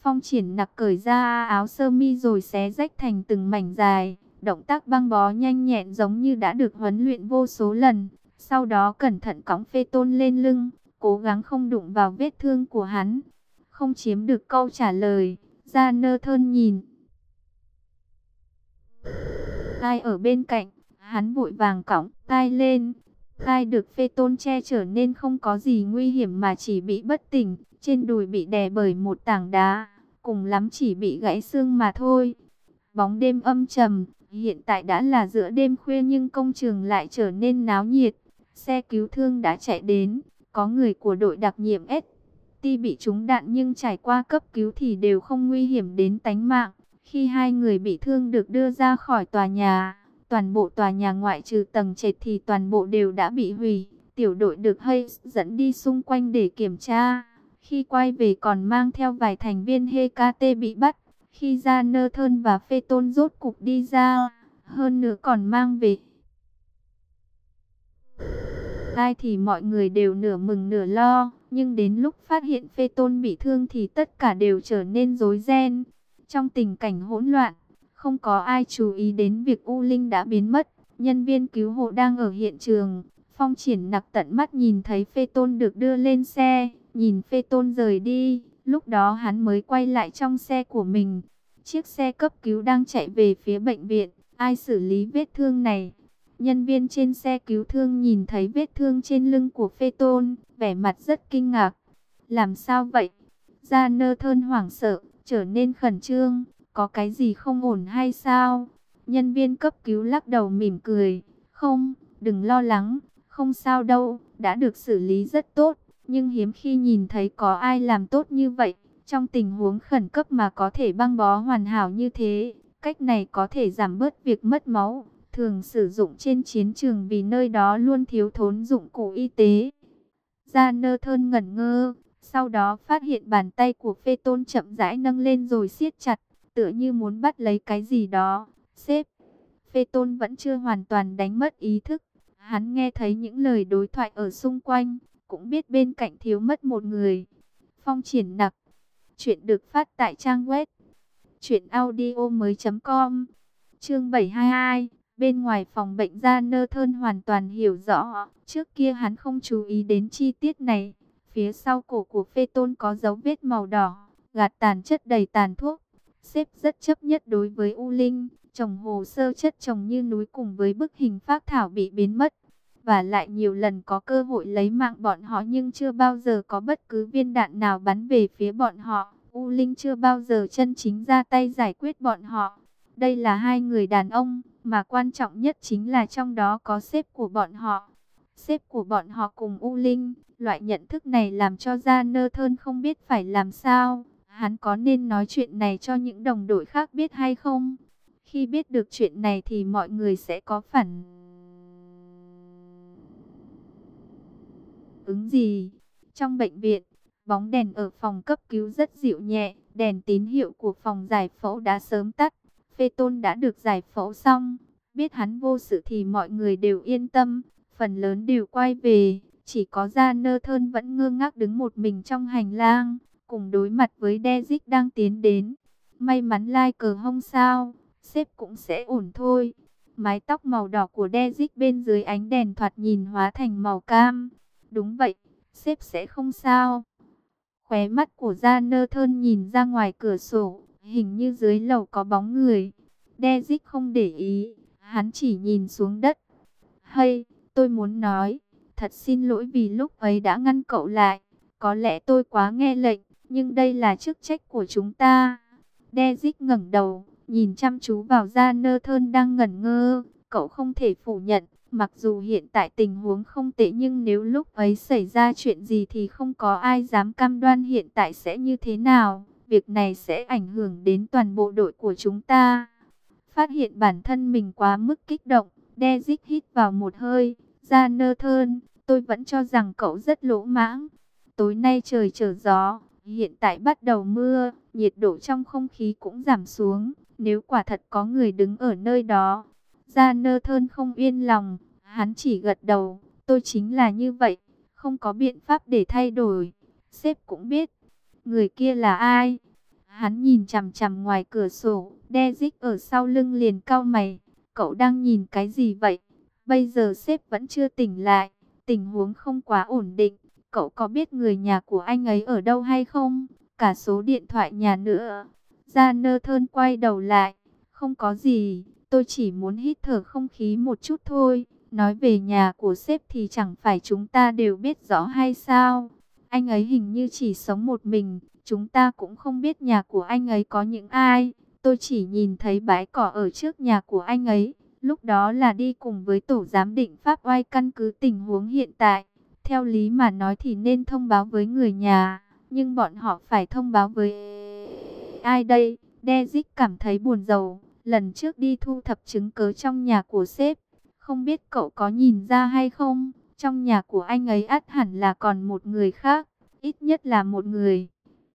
Phong Triển Nặc cởi ra áo sơ mi rồi xé rách thành từng mảnh dài. Động tác băng bó nhanh nhẹn giống như đã được huấn luyện vô số lần. Sau đó cẩn thận cõng Phê Tôn lên lưng, cố gắng không đụng vào vết thương của hắn. Không chiếm được câu trả lời, Gia Nơ Thơn nhìn Gai ở bên cạnh, hắn vội vàng cõng Gai lên. Gai được Phê Tôn che chở nên không có gì nguy hiểm mà chỉ bị bất tỉnh, trên đùi bị đè bởi một tảng đá, cùng lắm chỉ bị gãy xương mà thôi. Bóng đêm âm trầm, hiện tại đã là giữa đêm khuya nhưng công trường lại trở nên náo nhiệt. Xe cứu thương đã chạy đến, có người của đội đặc nhiệm ST bị trúng đạn nhưng trải qua cấp cứu thì đều không nguy hiểm đến tánh mạng. Khi hai người bị thương được đưa ra khỏi tòa nhà, toàn bộ tòa nhà ngoại trừ tầng trệt thì toàn bộ đều đã bị hủy. Tiểu đội được Hayes dẫn đi xung quanh để kiểm tra. Khi quay về còn mang theo vài thành viên HKT bị bắt. Khi ra Nơ Thơn và Phê Tôn rốt cục đi ra, hơn nữa còn mang về Gai thì mọi người đều nửa mừng nửa lo. Nhưng đến lúc phát hiện Phê Tôn bị thương thì tất cả đều trở nên rối ren. Trong tình cảnh hỗn loạn, không có ai chú ý đến việc U Linh đã biến mất. Nhân viên cứu hộ đang ở hiện trường. Phong Triển Nặc tận mắt nhìn thấy Phê Tôn được đưa lên xe. Nhìn Phê Tôn rời đi, lúc đó hắn mới quay lại trong xe của mình. Chiếc xe cấp cứu đang chạy về phía bệnh viện. Ai xử lý vết thương này? Nhân viên trên xe cứu thương nhìn thấy vết thương trên lưng của Phê Tôn, vẻ mặt rất kinh ngạc. Làm sao vậy? Gia Nơ Thơn hoảng sợ, trở nên khẩn trương. Có cái gì không ổn hay sao? Nhân viên cấp cứu lắc đầu mỉm cười. Không, đừng lo lắng, không sao đâu, đã được xử lý rất tốt. Nhưng hiếm khi nhìn thấy có ai làm tốt như vậy. Trong tình huống khẩn cấp mà có thể băng bó hoàn hảo như thế, cách này có thể giảm bớt việc mất máu, thường sử dụng trên chiến trường vì nơi đó luôn thiếu thốn dụng cụ y tế. Gia Nơ Thơn ngẩn ngơ, sau đó phát hiện bàn tay của Phê Tôn chậm rãi nâng lên rồi siết chặt, tựa như muốn bắt lấy cái gì đó. Sếp, Phê Tôn vẫn chưa hoàn toàn đánh mất ý thức. Hắn nghe thấy những lời đối thoại ở xung quanh, cũng biết bên cạnh thiếu mất một người. Phong Triển Nặc. Chuyện được phát tại trang web truyệnaudiomoi.com. Chương 722. Bên ngoài phòng bệnh, Gia Nơ Thơn hoàn toàn hiểu rõ. Trước kia hắn không chú ý đến chi tiết này. Phía sau cổ của Phê Tôn có dấu vết màu đỏ, gạt tàn chất đầy tàn thuốc. Sếp rất chấp nhất đối với U Linh. Chồng hồ sơ chất chồng như núi cùng với bức hình phác thảo bị biến mất. Và lại nhiều lần có cơ hội lấy mạng bọn họ nhưng chưa bao giờ có bất cứ viên đạn nào bắn về phía bọn họ. U Linh chưa bao giờ chân chính ra tay giải quyết bọn họ. Đây là hai người đàn ông, mà quan trọng nhất chính là trong đó có sếp của bọn họ. Sếp của bọn họ cùng U Linh, loại nhận thức này làm cho Gia Nơ Thơn không biết phải làm sao. Hắn có nên nói chuyện này cho những đồng đội khác biết hay không? Khi biết được chuyện này thì mọi người sẽ có phản ứng gì? Trong bệnh viện, bóng đèn ở phòng cấp cứu rất dịu nhẹ, đèn tín hiệu của phòng giải phẫu đã sớm tắt. Phê Tôn đã được giải phẫu xong, biết hắn vô sự thì mọi người đều yên tâm, phần lớn đều quay về, chỉ có Gia Nơ Thơn vẫn ngơ ngác đứng một mình trong hành lang, cùng đối mặt với Dezic đang tiến đến. May mắn lai cờ không sao, sếp cũng sẽ ổn thôi. Mái tóc màu đỏ của Dezic bên dưới ánh đèn thoạt nhìn hóa thành màu cam. Đúng vậy, sếp sẽ không sao. Khóe mắt của Gia Nơ Thơn nhìn ra ngoài cửa sổ, hình như dưới lầu có bóng người. Dezic không để ý, hắn chỉ nhìn xuống đất. Hay, tôi muốn nói, thật xin lỗi vì lúc ấy đã ngăn cậu lại. Có lẽ tôi quá nghe lệnh, nhưng đây là chức trách của chúng ta. Dezic ngẩng đầu, nhìn chăm chú vào Gia Nơ Thơn đang ngẩn ngơ. Cậu không thể phủ nhận, mặc dù hiện tại tình huống không tệ nhưng nếu lúc ấy xảy ra chuyện gì thì không có ai dám cam đoan hiện tại sẽ như thế nào. Việc này sẽ ảnh hưởng đến toàn bộ đội của chúng ta. Phát hiện bản thân mình quá mức kích động, Dezic hít vào một hơi. Gia Nơ Thơn, tôi vẫn cho rằng cậu rất lỗ mãng. Tối nay trời trở gió, hiện tại bắt đầu mưa, nhiệt độ trong không khí cũng giảm xuống. Nếu quả thật có người đứng ở nơi đó, Gia Nơ Thơn không yên lòng, hắn chỉ gật đầu. Tôi chính là như vậy, không có biện pháp để thay đổi. Sếp cũng biết, người kia là ai. Hắn nhìn chằm chằm ngoài cửa sổ, Dezic ở sau lưng liền cau mày. Cậu đang nhìn cái gì vậy? Bây giờ sếp vẫn chưa tỉnh lại, tình huống không quá ổn định. Cậu có biết người nhà của anh ấy ở đâu hay không? Cả số điện thoại nhà nữa. Jonathan quay đầu lại. Không có gì, tôi chỉ muốn hít thở không khí một chút thôi. Nói về nhà của sếp thì chẳng phải chúng ta đều biết rõ hay sao? Anh ấy hình như chỉ sống một mình. Chúng ta cũng không biết nhà của anh ấy có những ai. Tôi chỉ nhìn thấy bãi cỏ ở trước nhà của anh ấy. Lúc đó là đi cùng với tổ giám định Pháp oai căn cứ tình huống hiện tại. Theo lý mà nói thì nên thông báo với người nhà. Nhưng bọn họ phải thông báo với ai đây? Dezic cảm thấy buồn rầu. Lần trước đi thu thập chứng cứ trong nhà của sếp. Không biết cậu có nhìn ra hay không? Trong nhà của anh ấy ắt hẳn là còn một người khác. Ít nhất là một người.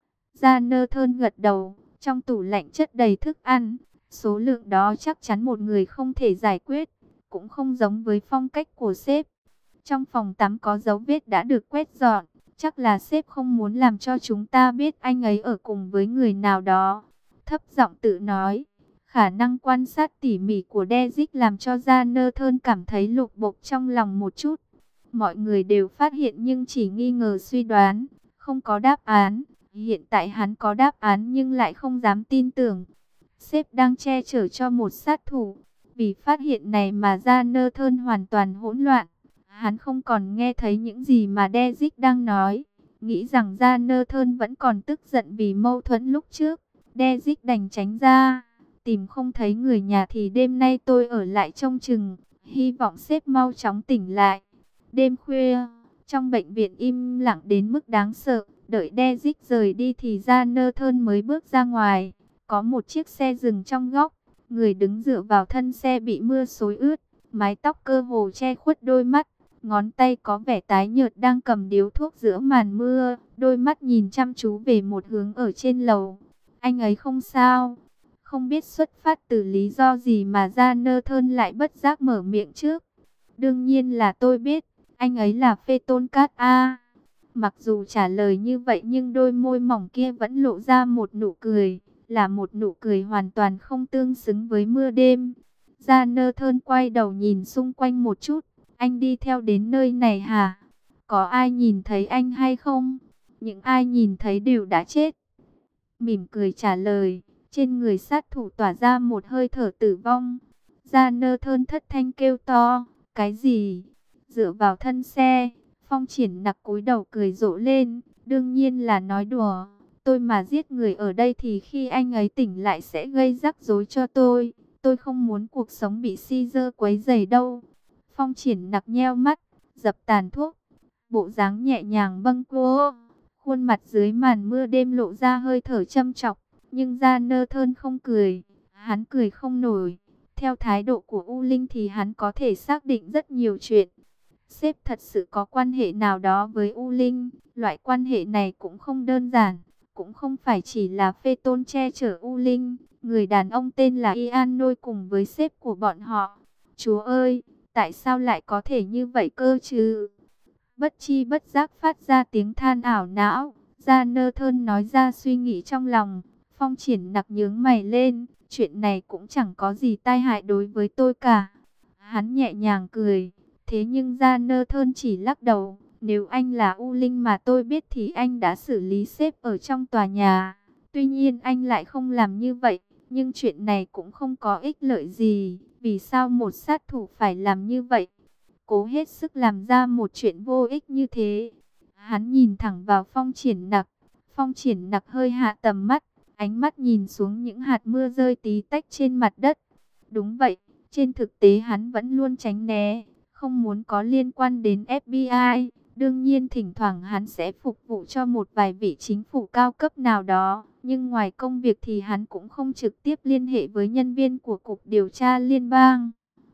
Jonathan gật đầu. Trong tủ lạnh chất đầy thức ăn. Số lượng đó chắc chắn một người không thể giải quyết. Cũng không giống với phong cách của sếp. Trong phòng tắm có dấu vết đã được quét dọn. Chắc là sếp không muốn làm cho chúng ta biết anh ấy ở cùng với người nào đó. Thấp giọng tự nói. Khả năng quan sát tỉ mỉ của Dezic làm cho Jonathan cảm thấy lục bục trong lòng một chút. Mọi người đều phát hiện nhưng chỉ nghi ngờ suy đoán. Không có đáp án. Hiện tại hắn có đáp án nhưng lại không dám tin tưởng. Sếp đang che chở cho một sát thủ. Vì phát hiện này mà Jonathan hoàn toàn hỗn loạn. Hắn không còn nghe thấy những gì mà Dezic đang nói. Nghĩ rằng Jonathan vẫn còn tức giận vì mâu thuẫn lúc trước. Dezic đành tránh ra. Tìm không thấy người nhà thì đêm nay tôi ở lại trông chừng. Hy vọng sếp mau chóng tỉnh lại. Đêm khuya, trong bệnh viện im lặng đến mức đáng sợ. Đợi Dezic rời đi thì Jonathan mới bước ra ngoài. Có một chiếc xe dừng trong góc. Người đứng dựa vào thân xe bị mưa xối ướt. Mái tóc cơ hồ che khuất đôi mắt. Ngón tay có vẻ tái nhợt đang cầm điếu thuốc giữa màn mưa. Đôi mắt nhìn chăm chú về một hướng ở trên lầu. Anh ấy không sao. Không biết xuất phát từ lý do gì mà Jonathan lại bất giác mở miệng trước. Đương nhiên là tôi biết. Anh ấy là Phaeton Cát A. Mặc dù trả lời như vậy nhưng đôi môi mỏng kia vẫn lộ ra một nụ cười. Là một nụ cười hoàn toàn không tương xứng với mưa đêm. Jonathan quay đầu nhìn xung quanh một chút. Anh đi theo đến nơi này hả? Có ai nhìn thấy anh hay không? Những ai nhìn thấy đều đã chết. Mỉm cười trả lời. Trên người sát thủ tỏa ra một hơi thở tử vong. Jonathan thất thanh kêu to. Cái gì? Dựa vào thân xe. Phong Triển Nặc cúi đầu cười rộ lên. Đương nhiên là nói đùa. Tôi mà giết người ở đây thì khi anh ấy tỉnh lại sẽ gây rắc rối cho tôi. Tôi không muốn cuộc sống bị Caesar quấy rầy đâu. Phong Triển Nặc nheo mắt, dập tàn thuốc. Bộ dáng nhẹ nhàng bâng quơ. Khuôn mặt dưới màn mưa đêm lộ ra hơi thở châm chọc. Nhưng Jonathan không cười. Hắn cười không nổi. Theo thái độ của U Linh thì hắn có thể xác định rất nhiều chuyện. Sếp thật sự có quan hệ nào đó với U Linh. Loại quan hệ này cũng không đơn giản. Cũng không phải chỉ là Phaeton che chở U Linh. Người đàn ông tên là Ian Nôi cùng với sếp của bọn họ. Chúa ơi, tại sao lại có thể như vậy cơ chứ? Bất chi bất giác phát ra tiếng than ảo não. Jonathan nói ra suy nghĩ trong lòng. Phong Triển Nặc nhướng mày lên. Chuyện này cũng chẳng có gì tai hại đối với tôi cả. Hắn nhẹ nhàng cười. Thế nhưng Jonathan chỉ lắc đầu. Nếu anh là U Linh mà tôi biết thì anh đã xử lý sếp ở trong tòa nhà. Tuy nhiên anh lại không làm như vậy. Nhưng chuyện này cũng không có ích lợi gì. Vì sao một sát thủ phải làm như vậy? Cố hết sức làm ra một chuyện vô ích như thế. Hắn nhìn thẳng vào Phong Triển Nặc. Phong Triển Nặc hơi hạ tầm mắt. Ánh mắt nhìn xuống những hạt mưa rơi tí tách trên mặt đất. Đúng vậy, trên thực tế hắn vẫn luôn tránh né. Không muốn có liên quan đến FBI. Đương nhiên thỉnh thoảng hắn sẽ phục vụ cho một vài vị chính phủ cao cấp nào đó. Nhưng ngoài công việc thì hắn cũng không trực tiếp liên hệ với nhân viên của Cục Điều tra Liên bang.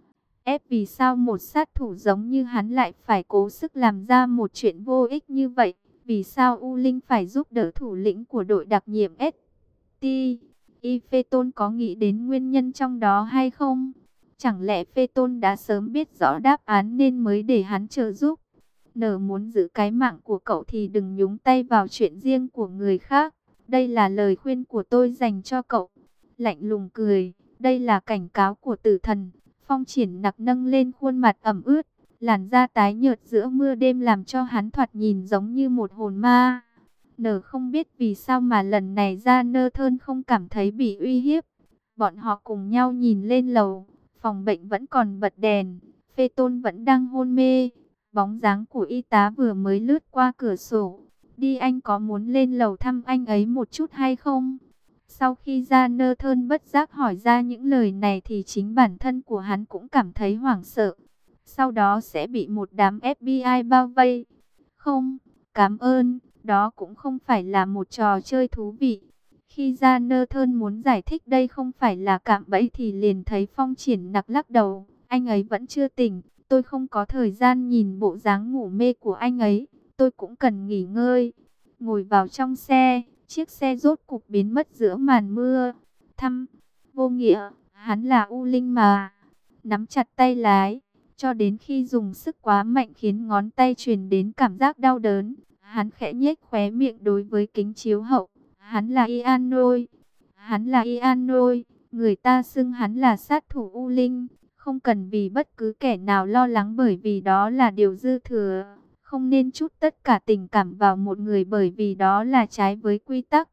Vì sao một sát thủ giống như hắn lại phải cố sức làm ra một chuyện vô ích như vậy? Vì sao U Linh phải giúp đỡ thủ lĩnh của đội đặc nhiệm ST? Phaeton có nghĩ đến nguyên nhân trong đó hay không? Chẳng lẽ Phaeton đã sớm biết rõ đáp án nên mới để hắn trợ giúp? Nở muốn giữ cái mạng của cậu thì đừng nhúng tay vào chuyện riêng của người khác. Đây là lời khuyên của tôi dành cho cậu. Lạnh lùng cười, đây là cảnh cáo của tử thần. Phong Triển Nặc nâng lên khuôn mặt ẩm ướt, làn da tái nhợt giữa mưa đêm làm cho hắn thoạt nhìn giống như một hồn ma. Nở không biết vì sao mà lần này ra Nơ Thơn không cảm thấy bị uy hiếp. Bọn họ cùng nhau nhìn lên lầu, phòng bệnh vẫn còn bật đèn, Phê Tôn vẫn đang hôn mê. Bóng dáng của y tá vừa mới lướt qua cửa sổ. Đi, anh có muốn lên lầu thăm anh ấy một chút hay không? Sau khi ra Nơ Thơn bất giác hỏi ra những lời này thì chính bản thân của hắn cũng cảm thấy hoảng sợ. Sau đó sẽ bị một đám FBI bao vây. Không, cảm ơn, đó cũng không phải là một trò chơi thú vị. Khi ra Nơ Thơn muốn giải thích đây không phải là cạm bẫy thì liền thấy Phong Triển Nặc lắc đầu. Anh ấy vẫn chưa tỉnh, tôi không có thời gian nhìn bộ dáng ngủ mê của anh ấy, tôi cũng cần nghỉ ngơi. Ngồi vào trong xe, chiếc xe rốt cục biến mất giữa màn mưa. Thăm, vô nghĩa, hắn là U Linh mà. Nắm chặt tay lái, cho đến khi dùng sức quá mạnh khiến ngón tay truyền đến cảm giác đau đớn. Hắn khẽ nhếch khóe miệng đối với kính chiếu hậu. Hắn là Ianoi. Hắn là Ianoi. Người ta xưng hắn là sát thủ U Linh. Không cần vì bất cứ kẻ nào lo lắng bởi vì đó là điều dư thừa. Không nên trút tất cả tình cảm vào một người bởi vì đó là trái với quy tắc.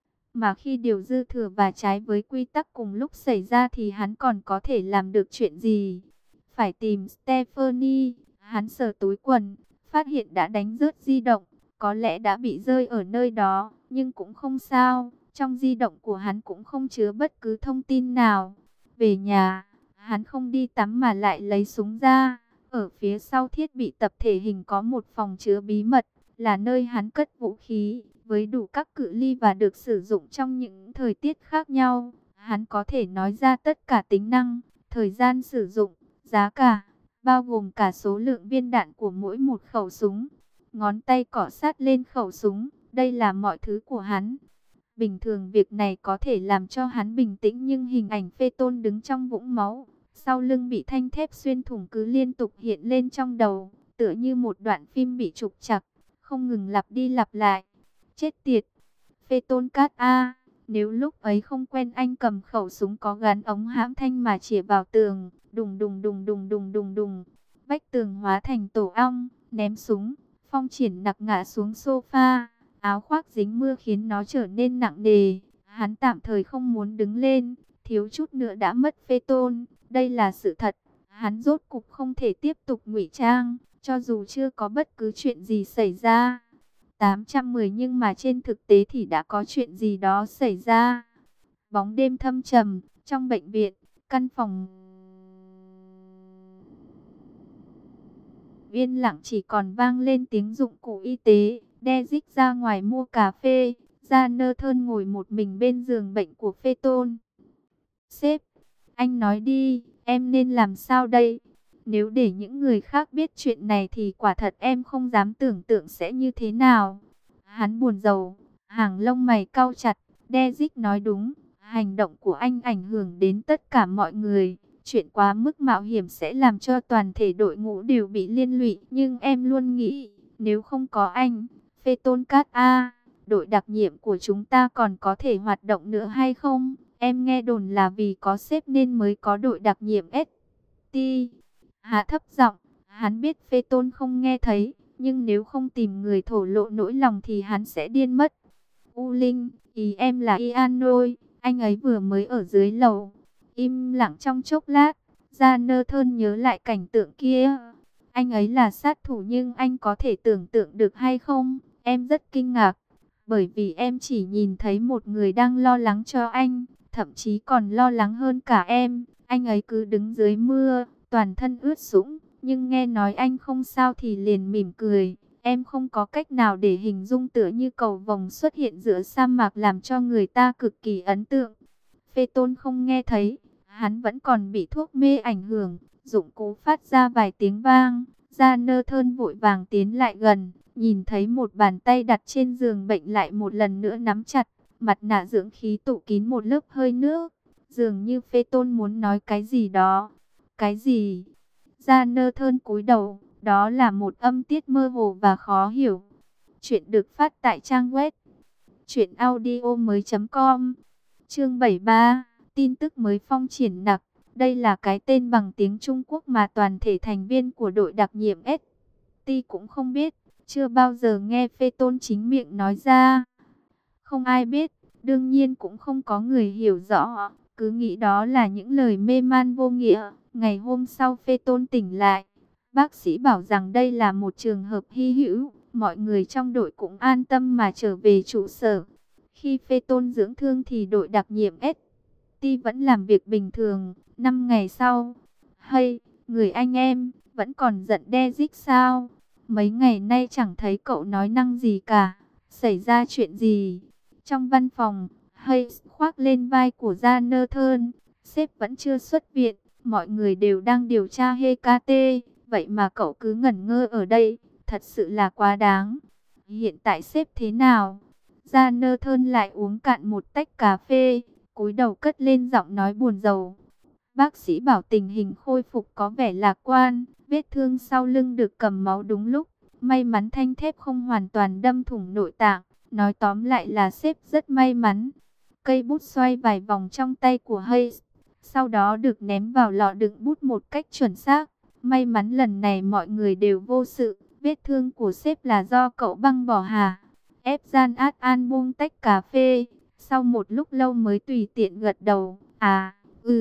Mà khi điều dư thừa và trái với quy tắc cùng lúc xảy ra thì hắn còn có thể làm được chuyện gì? Phải tìm Stephanie. Hắn sờ túi quần, phát hiện đã đánh rớt di động. Có lẽ đã bị rơi ở nơi đó, nhưng cũng không sao. Trong di động của hắn cũng không chứa bất cứ thông tin nào. Về nhà, hắn không đi tắm mà lại lấy súng ra. Ở phía sau thiết bị tập thể hình có một phòng chứa bí mật, là nơi hắn cất vũ khí, với đủ các cự ly và được sử dụng trong những thời tiết khác nhau. Hắn có thể nói ra tất cả tính năng, thời gian sử dụng, giá cả, bao gồm cả số lượng viên đạn của mỗi một khẩu súng. Ngón tay cọ sát lên khẩu súng, đây là mọi thứ của hắn. Bình thường việc này có thể làm cho hắn bình tĩnh nhưng hình ảnh Phê Tôn đứng trong vũng máu, sau lưng bị thanh thép xuyên thủng cứ liên tục hiện lên trong đầu, tựa như một đoạn phim bị trục trặc, không ngừng lặp đi lặp lại. Chết tiệt! Phê Tôn Cát A, nếu lúc ấy không quen anh cầm khẩu súng có gắn ống hãm thanh mà chĩa vào tường, đùng đùng đùng đùng đùng đùng đùng, vách tường hóa thành tổ ong, ném súng, Phong Triển Nặc ngã xuống sofa. Áo khoác dính mưa khiến nó trở nên nặng nề. Hắn tạm thời không muốn đứng lên, thiếu chút nữa đã mất Phê Tôn. Đây là sự thật. Hắn rốt cục không thể tiếp tục ngụy trang, cho dù chưa có bất cứ chuyện gì xảy ra. 810 nhưng mà trên thực tế thì đã có chuyện gì đó xảy ra. Bóng đêm thâm trầm, trong bệnh viện, căn phòng yên lặng chỉ còn vang lên tiếng dụng cụ y tế. Dezic ra ngoài mua cà phê, ra Nơ Thơn ngồi một mình bên giường bệnh của Phê Tôn. Sếp, anh nói đi, em nên làm sao đây? Nếu để những người khác biết chuyện này thì quả thật em không dám tưởng tượng sẽ như thế nào. Hắn buồn rầu, hàng lông mày cau chặt. Dezic nói đúng, hành động của anh ảnh hưởng đến tất cả mọi người. Chuyện quá mức mạo hiểm sẽ làm cho toàn thể đội ngũ đều bị liên lụy. Nhưng em luôn nghĩ, nếu không có anh, Phê Tôn Cát A, đội đặc nhiệm của chúng ta còn có thể hoạt động nữa hay không? Em nghe đồn là vì có sếp nên mới có đội đặc nhiệm ST. Hạ thấp giọng, hắn biết Phê Tôn không nghe thấy, nhưng nếu không tìm người thổ lộ nỗi lòng thì hắn sẽ điên mất. U Linh, ý em là Ianoi, anh ấy vừa mới ở dưới lầu. Im lặng trong chốc lát, ra Nơ Thơn nhớ lại cảnh tượng kia. Anh ấy là sát thủ nhưng anh có thể tưởng tượng được hay không? Em rất kinh ngạc, bởi vì em chỉ nhìn thấy một người đang lo lắng cho anh, thậm chí còn lo lắng hơn cả em. Anh ấy cứ đứng dưới mưa, toàn thân ướt sũng, nhưng nghe nói anh không sao thì liền mỉm cười. Em không có cách nào để hình dung, tựa như cầu vồng xuất hiện giữa sa mạc làm cho người ta cực kỳ ấn tượng. Phê Tôn không nghe thấy, hắn vẫn còn bị thuốc mê ảnh hưởng, dụng cụ phát ra vài tiếng vang. Ra Nơ Thơn vội vàng tiến lại gần, nhìn thấy một bàn tay đặt trên giường bệnh lại một lần nữa nắm chặt, mặt nạ dưỡng khí tụ kín một lớp hơi nước. Dường như Phê Tôn muốn nói cái gì đó. Cái gì? Ra Nơ Thơn cúi đầu, đó là một âm tiết mơ hồ và khó hiểu. Chuyện được phát tại trang web Chuyện audio mới.com. Chương 73. Tin tức mới phong triển nặc. Đây là cái tên bằng tiếng Trung Quốc mà toàn thể thành viên của đội đặc nhiệm ST cũng không biết. Chưa bao giờ nghe Phê Tôn chính miệng nói ra. Không ai biết, đương nhiên cũng không có người hiểu rõ. Cứ nghĩ đó là những lời mê man vô nghĩa. Ngày hôm sau Phê Tôn tỉnh lại. Bác sĩ bảo rằng đây là một trường hợp hy hữu. Mọi người trong đội cũng an tâm mà trở về trụ sở. Khi Phê Tôn dưỡng thương thì đội đặc nhiệm ST vẫn làm việc bình thường. 5 ngày sau, hay, người anh em, vẫn còn giận Dezic sao? Mấy ngày nay chẳng thấy cậu nói năng gì cả. Xảy ra chuyện gì? Trong văn phòng, Hayes khoác lên vai của Jonathan. Sếp vẫn chưa xuất viện. Mọi người đều đang điều tra Hecate. Vậy mà cậu cứ ngẩn ngơ ở đây. Thật sự là quá đáng. Hiện tại sếp thế nào? Jonathan lại uống cạn một tách cà phê, cúi đầu cất lên giọng nói buồn rầu. Bác sĩ bảo tình hình khôi phục có vẻ lạc quan, vết thương sau lưng được cầm máu đúng lúc. May mắn thanh thép không hoàn toàn đâm thủng nội tạng. Nói tóm lại là sếp rất may mắn. Cây bút xoay vài vòng trong tay của Hayes, sau đó được ném vào lọ đựng bút một cách chuẩn xác. May mắn lần này mọi người đều vô sự. Vết thương của sếp là do cậu băng bỏ hả? Ép Gian Át An buông tách cà phê. Sau một lúc lâu mới tùy tiện gật đầu. À,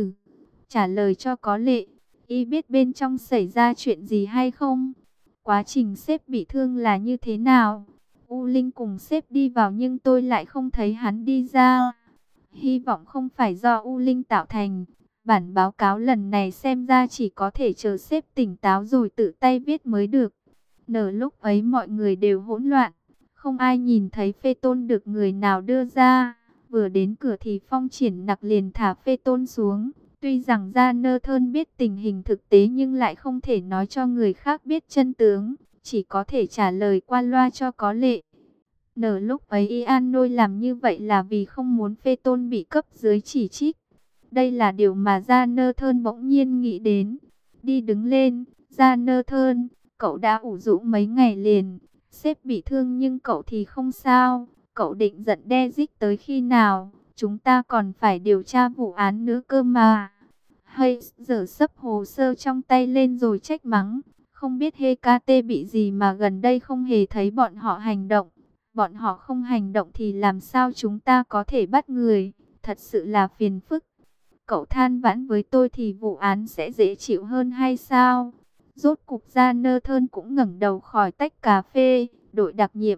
trả lời cho có lệ. Y biết bên trong xảy ra chuyện gì hay không? Quá trình sếp bị thương là như thế nào? U Linh cùng sếp đi vào nhưng tôi lại không thấy hắn đi ra. Hy vọng không phải do U Linh tạo thành. Bản báo cáo lần này xem ra chỉ có thể chờ sếp tỉnh táo rồi tự tay viết mới được. Nửa lúc ấy mọi người đều hỗn loạn. Không ai nhìn thấy Phê Tôn được người nào đưa ra. Vừa đến cửa thì Phong Triển Nặc liền thả Phê Tôn xuống. Tuy rằng Jonathan biết tình hình thực tế nhưng lại không thể nói cho người khác biết chân tướng. Chỉ có thể trả lời qua loa cho có lệ. Nửa lúc ấy Ian Nôi làm như vậy là vì không muốn Phê Tôn bị cấp dưới chỉ trích. Đây là điều mà Jonathan bỗng nhiên nghĩ đến. Đi đứng lên, Jonathan, cậu đã ủ rũ mấy ngày liền. Sếp bị thương nhưng cậu thì không sao. Cậu định giận Dezic tới khi nào? Chúng ta còn phải điều tra vụ án nữa cơ mà. Hayes giở sấp hồ sơ trong tay lên rồi trách mắng. Không biết Hecate bị gì mà gần đây không hề thấy bọn họ hành động. Bọn họ không hành động thì làm sao chúng ta có thể bắt người? Thật sự là phiền phức. Cậu than vãn với tôi thì vụ án sẽ dễ chịu hơn hay sao? Rốt cục Jonathan cũng ngẩng đầu khỏi tách cà phê. Đội đặc nhiệm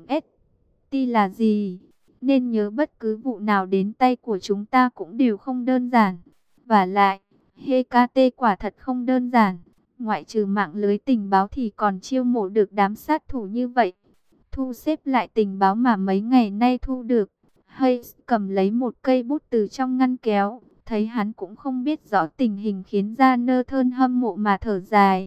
ST là gì? Nên nhớ bất cứ vụ nào đến tay của chúng ta cũng đều không đơn giản. Và lại, Hecate quả thật không đơn giản. Ngoại trừ mạng lưới tình báo thì còn chiêu mộ được đám sát thủ như vậy. Thu xếp lại tình báo mà mấy ngày nay thu được. Hayes cầm lấy một cây bút từ trong ngăn kéo. Thấy hắn cũng không biết rõ tình hình khiến Jonathan hâm mộ mà thở dài.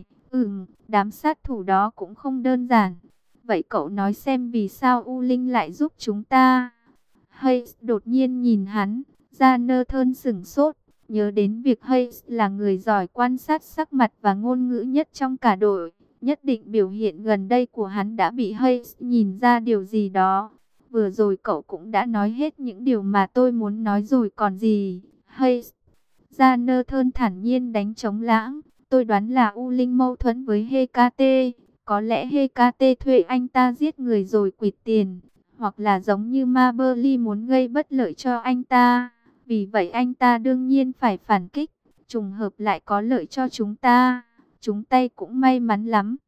Đám sát thủ đó cũng không đơn giản. Vậy cậu nói xem vì sao U Linh lại giúp chúng ta? Hayes đột nhiên nhìn hắn. Jonathan sửng sốt. Nhớ đến việc Hayes là người giỏi quan sát sắc mặt và ngôn ngữ nhất trong cả đội. Nhất định biểu hiện gần đây của hắn đã bị Hayes nhìn ra điều gì đó. Vừa rồi cậu cũng đã nói hết những điều mà tôi muốn nói rồi còn gì. Hayes. Jonathan thản nhiên đánh trống lãng. Tôi đoán là U Linh mâu thuẫn với Hecate. Có lẽ Hecate thuê anh ta giết người rồi quỵt tiền. Hoặc là giống như Maberly muốn gây bất lợi cho anh ta. Vì vậy anh ta đương nhiên phải phản kích. Trùng hợp lại có lợi cho chúng ta. Chúng tay cũng may mắn lắm.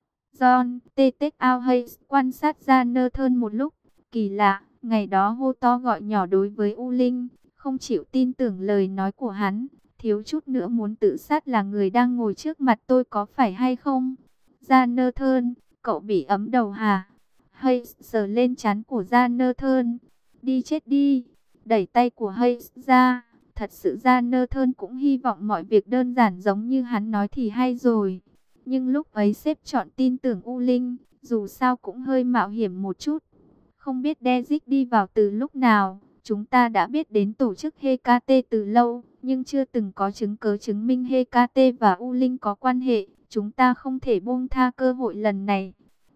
John Hayes quan sát Jonathan một lúc. Kỳ lạ, ngày đó hô to gọi nhỏ đối với U Linh. Không chịu tin tưởng lời nói của hắn. Thiếu chút nữa muốn tự sát là người đang ngồi trước mặt tôi có phải hay không? Jonathan, cậu bị ấm đầu hả? Hayes sờ lên trán của Jonathan. Đi chết đi. Đẩy tay của Hayes ra. Thật sự Jonathan cũng hy vọng mọi việc đơn giản giống như hắn nói thì hay rồi. Nhưng lúc ấy sếp chọn tin tưởng U Linh. Dù sao cũng hơi mạo hiểm một chút. Không biết Dezic đi vào từ lúc nào. Chúng ta đã biết đến tổ chức Hecate từ lâu. Nhưng chưa từng có chứng cứ chứng minh Hecate và U Linh có quan hệ. Chúng ta không thể buông tha cơ hội lần này.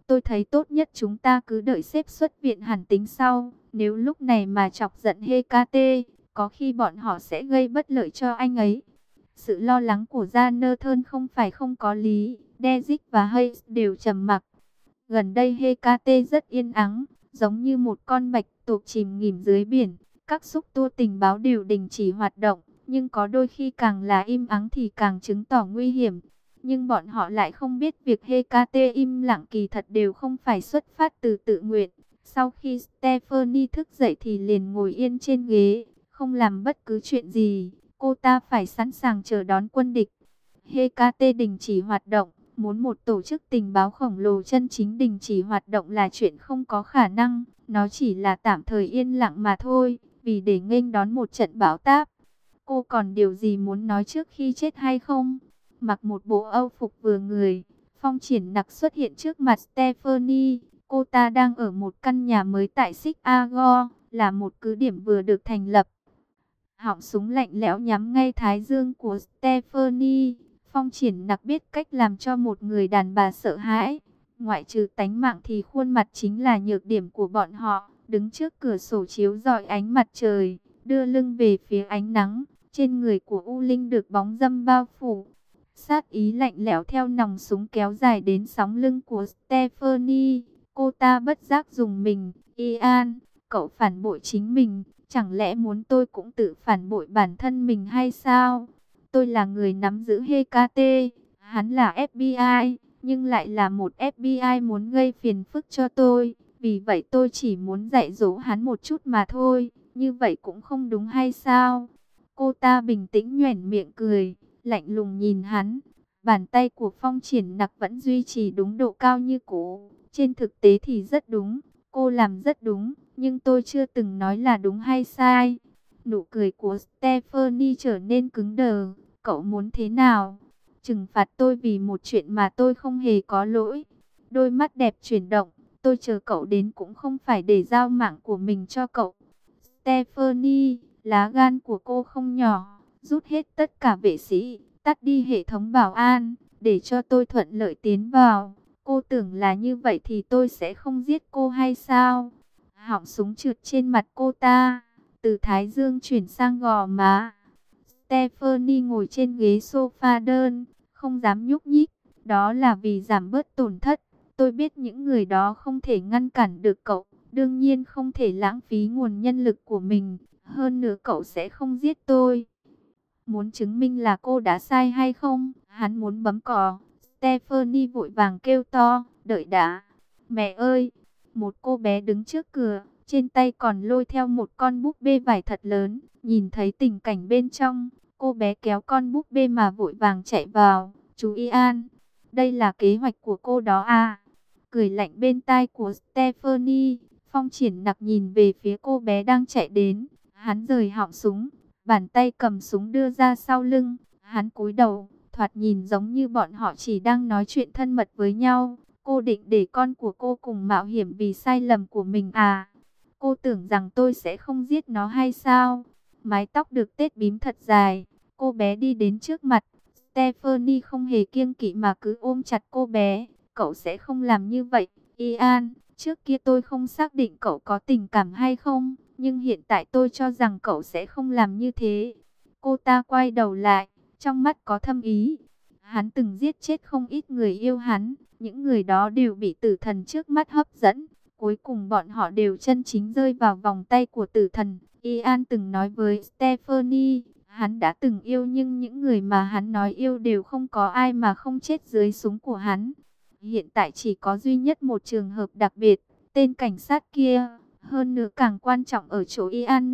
Tôi thấy tốt nhất chúng ta cứ đợi sếp xuất viện hẳn tính sau. Nếu lúc này mà chọc giận Hecate, có khi bọn họ sẽ gây bất lợi cho anh ấy. Sự lo lắng của Jonathan không phải không có lý. Dezic và Hayes đều trầm mặc. Gần đây Hecate rất yên ắng, giống như một con bạch tuộc chìm nghỉm dưới biển. Các xúc tua tình báo đều đình chỉ hoạt động, nhưng có đôi khi càng là im ắng thì càng chứng tỏ nguy hiểm. Nhưng bọn họ lại không biết việc Hecate im lặng kỳ thật đều không phải xuất phát từ tự nguyện. Sau khi Stephanie thức dậy thì liền ngồi yên trên ghế, không làm bất cứ chuyện gì. Cô ta phải sẵn sàng chờ đón quân địch. Hecate đình chỉ hoạt động. Muốn một tổ chức tình báo khổng lồ chân chính đình chỉ hoạt động là chuyện không có khả năng. Nó chỉ là tạm thời yên lặng mà thôi, vì để nghênh đón một trận bão táp. Cô còn điều gì muốn nói trước khi chết hay không? Mặc một bộ âu phục vừa người, Phong Triển Nặc xuất hiện trước mặt Stephanie. Cô ta đang ở một căn nhà mới tại Chicago, là một cứ điểm vừa được thành lập. Họng súng lạnh lẽo nhắm ngay thái dương của Stephanie. Phong Triển Nặc biết cách làm cho một người đàn bà sợ hãi. Ngoại trừ tánh mạng thì khuôn mặt chính là nhược điểm của bọn họ. Đứng trước cửa sổ chiếu rọi ánh mặt trời, đưa lưng về phía ánh nắng. Trên người của U Linh được bóng râm bao phủ. Sát ý lạnh lẽo theo nòng súng kéo dài đến sóng lưng của Stephanie. Cô ta bất giác dùng mình. Ian, cậu phản bội chính mình. Chẳng lẽ muốn tôi cũng tự phản bội bản thân mình hay sao? Tôi là người nắm giữ Hecate, hắn là FBI, nhưng lại là một FBI muốn gây phiền phức cho tôi. Vì vậy tôi chỉ muốn dạy dỗ hắn một chút mà thôi, như vậy cũng không đúng hay sao? Cô ta bình tĩnh nhoẻn miệng cười, lạnh lùng nhìn hắn. Bàn tay của Phong Triển Nặc vẫn duy trì đúng độ cao như cũ. Trên thực tế thì rất đúng, cô làm rất đúng, nhưng tôi chưa từng nói là đúng hay sai. Nụ cười của Stephanie trở nên cứng đờ. Cậu muốn thế nào? Trừng phạt tôi vì một chuyện mà tôi không hề có lỗi. Đôi mắt đẹp chuyển động. Tôi chờ cậu đến cũng không phải để giao mạng của mình cho cậu. Stephanie, lá gan của cô không nhỏ. Rút hết tất cả vệ sĩ, tắt đi hệ thống bảo an, để cho tôi thuận lợi tiến vào. Cô tưởng là như vậy thì tôi sẽ không giết cô hay sao? Họng súng trượt trên mặt cô ta, từ thái dương chuyển sang gò má. Stephanie ngồi trên ghế sofa đơn, không dám nhúc nhích. Đó là vì giảm bớt tổn thất. Tôi biết những người đó không thể ngăn cản được cậu. Đương nhiên không thể lãng phí nguồn nhân lực của mình. Hơn nữa cậu sẽ không giết tôi. Muốn chứng minh là cô đã sai hay không? Hắn muốn bấm cò. Stephanie vội vàng kêu to, đợi đã. Mẹ ơi! Một cô bé đứng trước cửa, trên tay còn lôi theo một con búp bê vải thật lớn. Nhìn thấy tình cảnh bên trong, cô bé kéo con búp bê mà vội vàng chạy vào. Chú Ian, đây là kế hoạch của cô đó à? Cười lạnh bên tai của Stephanie. Phong Triển Nặc nhìn về phía cô bé đang chạy đến. Hắn rời họng súng, bàn tay cầm súng đưa ra sau lưng. Hắn cúi đầu, thoạt nhìn giống như bọn họ chỉ đang nói chuyện thân mật với nhau. Cô định để con của cô cùng mạo hiểm vì sai lầm của mình à? Cô tưởng rằng tôi sẽ không giết nó hay sao? Mái tóc được tết bím thật dài. Cô bé đi đến trước mặt. Stephanie không hề kiêng kỵ mà cứ ôm chặt cô bé. Cậu sẽ không làm như vậy, Ian. Trước kia tôi không xác định cậu có tình cảm hay không. Nhưng hiện tại tôi cho rằng cậu sẽ không làm như thế. Cô ta quay đầu lại, trong mắt có thâm ý. Hắn từng giết chết không ít người yêu hắn. Những người đó đều bị tử thần trước mắt hấp dẫn. Cuối cùng bọn họ đều chân chính rơi vào vòng tay của tử thần. Ian từng nói với Stephanie, hắn đã từng yêu nhưng những người mà hắn nói yêu đều không có ai mà không chết dưới súng của hắn. Hiện tại chỉ có duy nhất một trường hợp đặc biệt, tên cảnh sát kia. Hơn nữa càng quan trọng ở chỗ Ian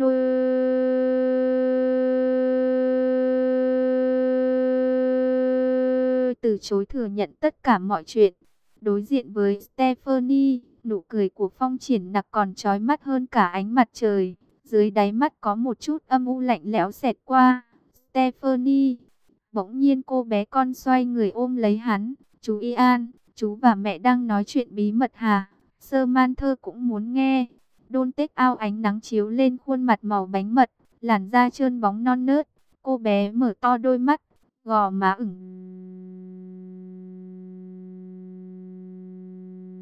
từ chối thừa nhận tất cả mọi chuyện. Đối diện với Stephanie, nụ cười của Phong Triển Nặc còn chói mắt hơn cả ánh mặt trời. Dưới đáy mắt có một chút âm u lạnh lẽo xẹt qua. Stephanie, bỗng nhiên cô bé con xoay người ôm lấy hắn. Chú Ian, chú và mẹ đang nói chuyện bí mật hả? Samantha cũng muốn nghe. Đôn tết ao ánh nắng chiếu lên khuôn mặt màu bánh mật, làn da trơn bóng non nớt. Cô bé mở to đôi mắt, gò má ửng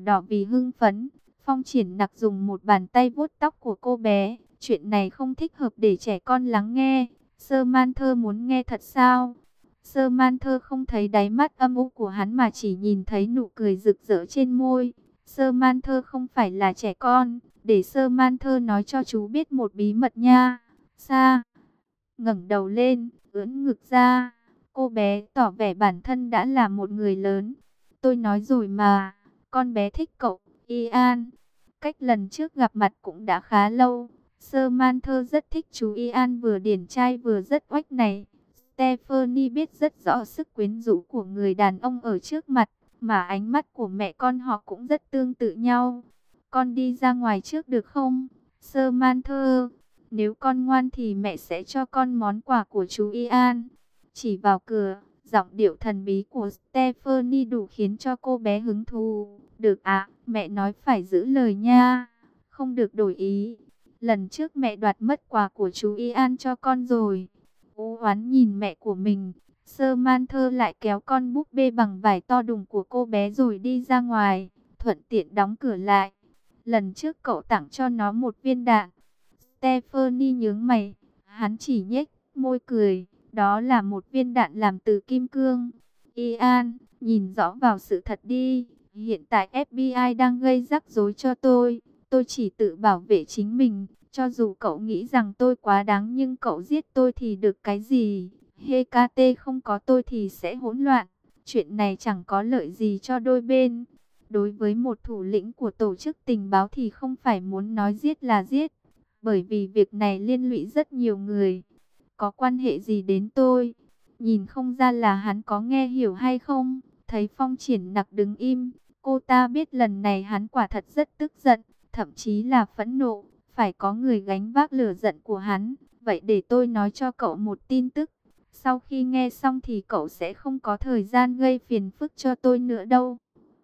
ửng đỏ vì hưng phấn. Phong Triển Nặc dùng một bàn tay vuốt tóc của cô bé. Chuyện này không thích hợp để trẻ con lắng nghe. Samantha muốn nghe thật sao? Samantha không thấy đáy mắt âm u của hắn mà chỉ nhìn thấy nụ cười rực rỡ trên môi. Samantha không phải là trẻ con. Để Samantha nói cho chú biết một bí mật nha. Sa ngẩng đầu lên, ưỡn ngực ra. Cô bé tỏ vẻ bản thân đã là một người lớn. Tôi nói rồi mà, con bé thích cậu, Ian. Cách lần trước gặp mặt cũng đã khá lâu. Samantha rất thích chú Ian vừa điển trai vừa rất oách này. Stephanie biết rất rõ sức quyến rũ của người đàn ông ở trước mặt, mà ánh mắt của mẹ con họ cũng rất tương tự nhau. Con đi ra ngoài trước được không, Samantha? Nếu con ngoan thì mẹ sẽ cho con món quà của chú Ian. Chỉ vào cửa, giọng điệu thần bí của Stephanie đủ khiến cho cô bé hứng thú. Được ạ, mẹ nói phải giữ lời nha, không được đổi ý. Lần trước mẹ đoạt mất quà của chú Ian cho con rồi. U oán nhìn mẹ của mình, Samantha lại kéo con búp bê bằng vải to đùng của cô bé rồi đi ra ngoài, thuận tiện đóng cửa lại. Lần trước cậu tặng cho nó một viên đạn. Stephanie nhướng mày, hắn chỉ nhếch môi cười, đó là một viên đạn làm từ kim cương. Ian, nhìn rõ vào sự thật đi, hiện tại FBI đang gây rắc rối cho tôi chỉ tự bảo vệ chính mình. Cho dù cậu nghĩ rằng tôi quá đáng nhưng cậu giết tôi thì được cái gì? Hecate không có tôi thì sẽ hỗn loạn. Chuyện này chẳng có lợi gì cho đôi bên. Đối với một thủ lĩnh của tổ chức tình báo thì không phải muốn nói giết là giết. Bởi vì việc này liên lụy rất nhiều người. Có quan hệ gì đến tôi? Nhìn không ra là hắn có nghe hiểu hay không? Thấy Phong Triển Nặc đứng im, cô ta biết lần này hắn quả thật rất tức giận, thậm chí là phẫn nộ. Phải có người gánh vác lửa giận của hắn. Vậy để tôi nói cho cậu một tin tức. Sau khi nghe xong thì cậu sẽ không có thời gian gây phiền phức cho tôi nữa đâu.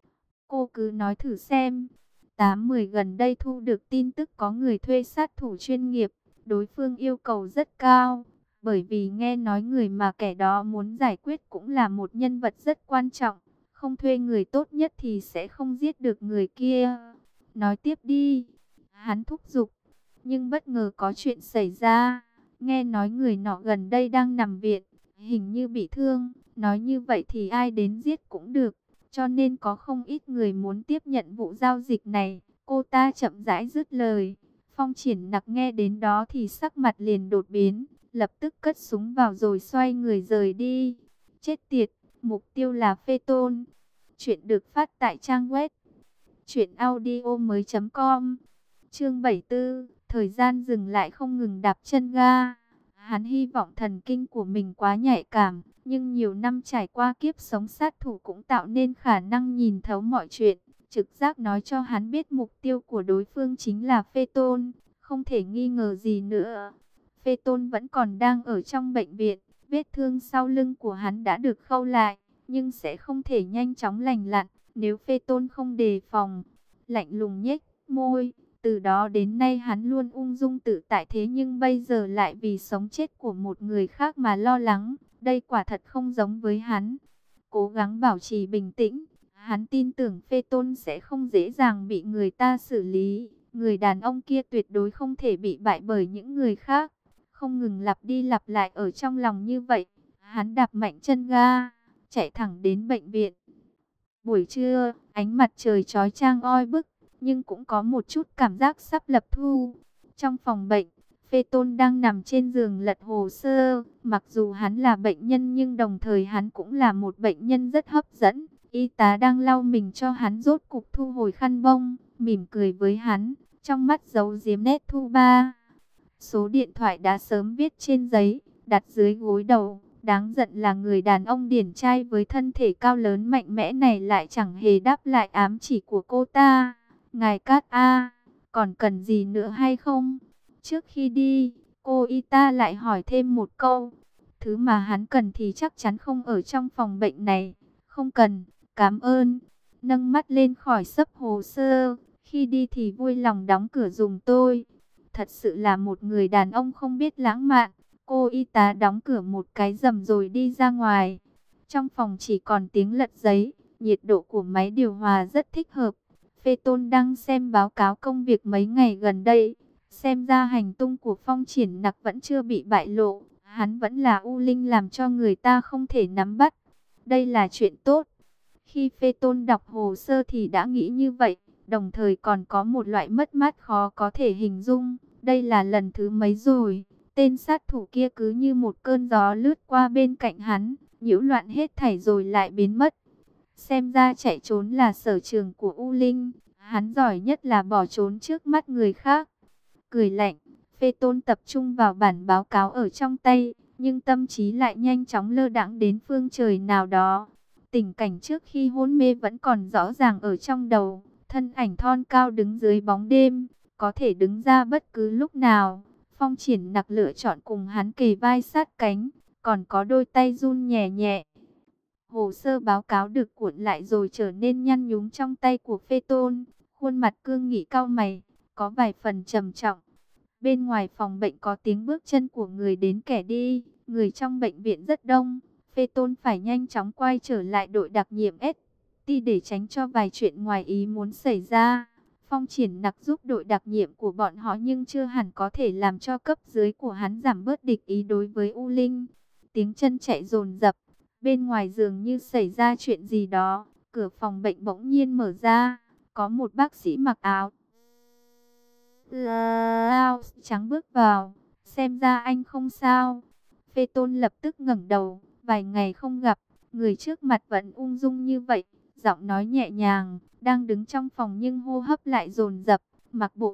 Cô cứ nói thử xem. 8-10 gần đây thu được tin tức có người thuê sát thủ chuyên nghiệp. Đối phương yêu cầu rất cao. Bởi vì nghe nói người mà kẻ đó muốn giải quyết cũng là một nhân vật rất quan trọng. Không thuê người tốt nhất thì sẽ không giết được người kia. Nói tiếp đi. Hắn thúc giục. Nhưng bất ngờ có chuyện xảy ra. Nghe nói người nọ gần đây đang nằm viện, hình như bị thương. Nói như vậy thì ai đến giết cũng được. Cho nên có không ít người muốn tiếp nhận vụ giao dịch này. Cô ta chậm rãi dứt lời. Phong Triển Nặc nghe đến đó thì sắc mặt liền đột biến. Lập tức cất súng vào rồi xoay người rời đi. Chết tiệt, mục tiêu là Phaeton. Chuyện được phát tại trang web truyệnaudiomoi.com. Chương 74, thời gian dừng lại không ngừng đạp chân ga. Hắn hy vọng thần kinh của mình quá nhạy cảm, nhưng nhiều năm trải qua kiếp sống sát thủ cũng tạo nên khả năng nhìn thấu mọi chuyện. Trực giác nói cho hắn biết mục tiêu của đối phương chính là Phaeton, không thể nghi ngờ gì nữa. Phaeton vẫn còn đang ở trong bệnh viện, vết thương sau lưng của hắn đã được khâu lại, nhưng sẽ không thể nhanh chóng lành lặn nếu Phaeton không đề phòng. Lạnh lùng nhếch môi. Từ đó đến nay hắn luôn ung dung tự tại, thế nhưng bây giờ lại vì sống chết của một người khác mà lo lắng. Đây quả thật không giống với hắn. Cố gắng bảo trì bình tĩnh. Hắn tin tưởng Phaeton sẽ không dễ dàng bị người ta xử lý. Người đàn ông kia tuyệt đối không thể bị bại bởi những người khác. Không ngừng lặp đi lặp lại ở trong lòng như vậy. Hắn đạp mạnh chân ga, chạy thẳng đến bệnh viện. Buổi trưa, ánh mặt trời chói chang oi bức, nhưng cũng có một chút cảm giác sắp lập thu. Trong phòng bệnh, Phaeton đang nằm trên giường lật hồ sơ. Mặc dù hắn là bệnh nhân nhưng đồng thời hắn cũng là một bệnh nhân rất hấp dẫn. Y tá đang lau mình cho hắn rốt cục thu hồi khăn bông, mỉm cười với hắn, trong mắt giấu giếm nét thu ba. Số điện thoại đã sớm viết trên giấy, đặt dưới gối đầu. Đáng giận là người đàn ông điển trai với thân thể cao lớn mạnh mẽ này lại chẳng hề đáp lại ám chỉ của cô ta. Ngài Cát A, còn cần gì nữa hay không? Trước khi đi, cô y tá lại hỏi thêm một câu. Thứ mà hắn cần thì chắc chắn không ở trong phòng bệnh này. Không cần, cảm ơn. Nâng mắt lên khỏi xấp hồ sơ. Khi đi thì vui lòng đóng cửa giùm tôi. Thật sự là một người đàn ông không biết lãng mạn. Cô y tá đóng cửa một cái rầm rồi đi ra ngoài. Trong phòng chỉ còn tiếng lật giấy. Nhiệt độ của máy điều hòa rất thích hợp. Phê Tôn đang xem báo cáo công việc mấy ngày gần đây. Xem ra hành tung của Phong Triển Nặc vẫn chưa bị bại lộ. Hắn vẫn là U Linh làm cho người ta không thể nắm bắt. Đây là chuyện tốt. Khi Phê Tôn đọc hồ sơ thì đã nghĩ như vậy. Đồng thời còn có một loại mất mát khó có thể hình dung. Đây là lần thứ mấy rồi. Tên sát thủ kia cứ như một cơn gió lướt qua bên cạnh hắn, nhiễu loạn hết thảy rồi lại biến mất. Xem ra chạy trốn là sở trường của U Linh. Hắn giỏi nhất là bỏ trốn trước mắt người khác. Cười lạnh, Phê Tôn tập trung vào bản báo cáo ở trong tay, nhưng tâm trí lại nhanh chóng lơ đãng đến phương trời nào đó. Tình cảnh trước khi hôn mê vẫn còn rõ ràng ở trong đầu. Thân ảnh thon cao đứng dưới bóng đêm, có thể đứng ra bất cứ lúc nào. Phong Triển Nặc lựa chọn cùng hắn kề vai sát cánh, còn có đôi tay run nhẹ nhẹ. Hồ sơ báo cáo được cuộn lại rồi trở nên nhăn nhúm trong tay của Phê Tôn. Khuôn mặt cương nghị cau mày, có vài phần trầm trọng. Bên ngoài phòng bệnh có tiếng bước chân của người đến kẻ đi. Người trong bệnh viện rất đông. Phê Tôn phải nhanh chóng quay trở lại đội đặc nhiệm ST để tránh cho vài chuyện ngoài ý muốn xảy ra. Phong Triển Nặc giúp đội đặc nhiệm của bọn họ nhưng chưa hẳn có thể làm cho cấp dưới của hắn giảm bớt địch ý đối với U Linh. Tiếng chân chạy dồn dập. Bên ngoài dường như xảy ra chuyện gì đó. Cửa phòng bệnh bỗng nhiên mở ra. Có một bác sĩ mặc áo lao trắng bước vào. Xem ra anh không sao. Phê Tôn lập tức ngẩng đầu. Vài ngày không gặp, người trước mặt vẫn ung dung như vậy. Giọng nói nhẹ nhàng, đang đứng trong phòng nhưng hô hấp lại dồn dập. Mặc bộ